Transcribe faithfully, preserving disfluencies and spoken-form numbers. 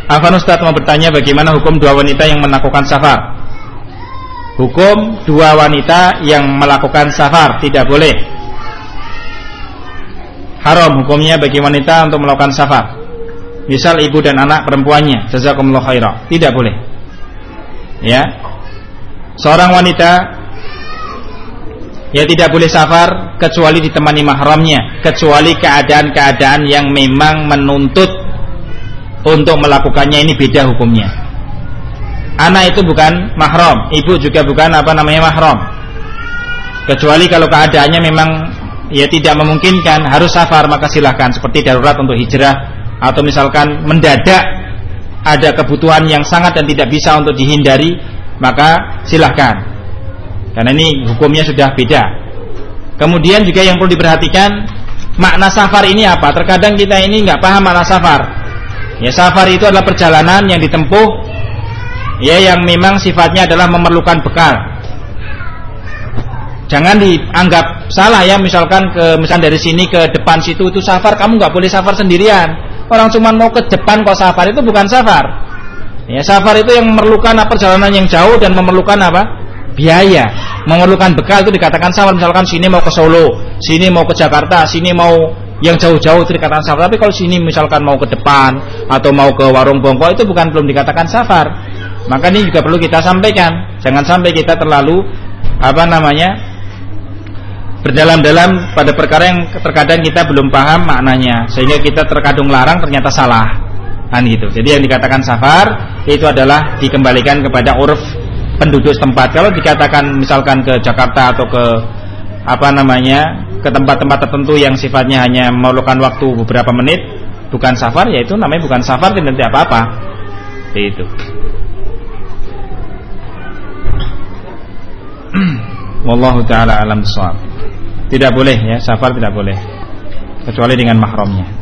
Afwan Ustaz mau bertanya bagaimana hukum dua wanita yang melakukan safar. Hukum dua wanita yang melakukan safar tidak boleh. Haram hukumnya bagi wanita untuk melakukan safar. Misal ibu dan anak perempuannya, jazakumullah khairah, tidak boleh. Ya. Seorang wanita ya tidak boleh safar kecuali ditemani mahramnya, kecuali keadaan-keadaan yang memang menuntut untuk melakukannya, ini beda hukumnya. Anak itu bukan mahram, ibu juga bukan apa namanya mahram. Kecuali kalau keadaannya memang ya tidak memungkinkan harus safar, maka silahkan, seperti darurat untuk hijrah, atau misalkan mendadak ada kebutuhan yang sangat dan tidak bisa untuk dihindari, maka silahkan. Karena ini hukumnya sudah beda. Kemudian juga yang perlu diperhatikan, makna safar ini apa? Terkadang kita ini nggak paham makna safar. Ya, safar itu adalah perjalanan yang ditempuh ya yang memang sifatnya adalah memerlukan bekal. Jangan dianggap salah ya, misalkan ke misal dari sini ke depan situ itu safar, kamu nggak boleh safar sendirian. Orang cuma mau ke depan kok safar, itu bukan safar. Ya, safar itu yang memerlukan perjalanan yang jauh dan memerlukan apa? Biaya, memerlukan bekal, itu dikatakan safar. Misalkan sini mau ke Solo, sini mau ke Jakarta, sini mau yang jauh-jauh itu dikatakan safar. Tapi kalau sini misalkan mau ke depan atau mau ke warung bongko, itu bukan, belum dikatakan safar. Maka ini juga perlu kita sampaikan. Jangan sampai kita terlalu apa namanya berdalam-dalam pada perkara yang terkadang kita belum paham maknanya, sehingga kita terkadang larang ternyata salah kan gitu. Jadi yang dikatakan safar itu adalah dikembalikan kepada uruf penduduk setempat. Kalau dikatakan misalkan ke Jakarta atau ke apa namanya ke tempat-tempat tertentu yang sifatnya hanya memerlukan waktu beberapa menit, bukan safar, yaitu namanya bukan safar dan tidak apa-apa. Itu. Wallahu taala alam shawab. Tidak boleh ya, safar tidak boleh kecuali dengan mahramnya.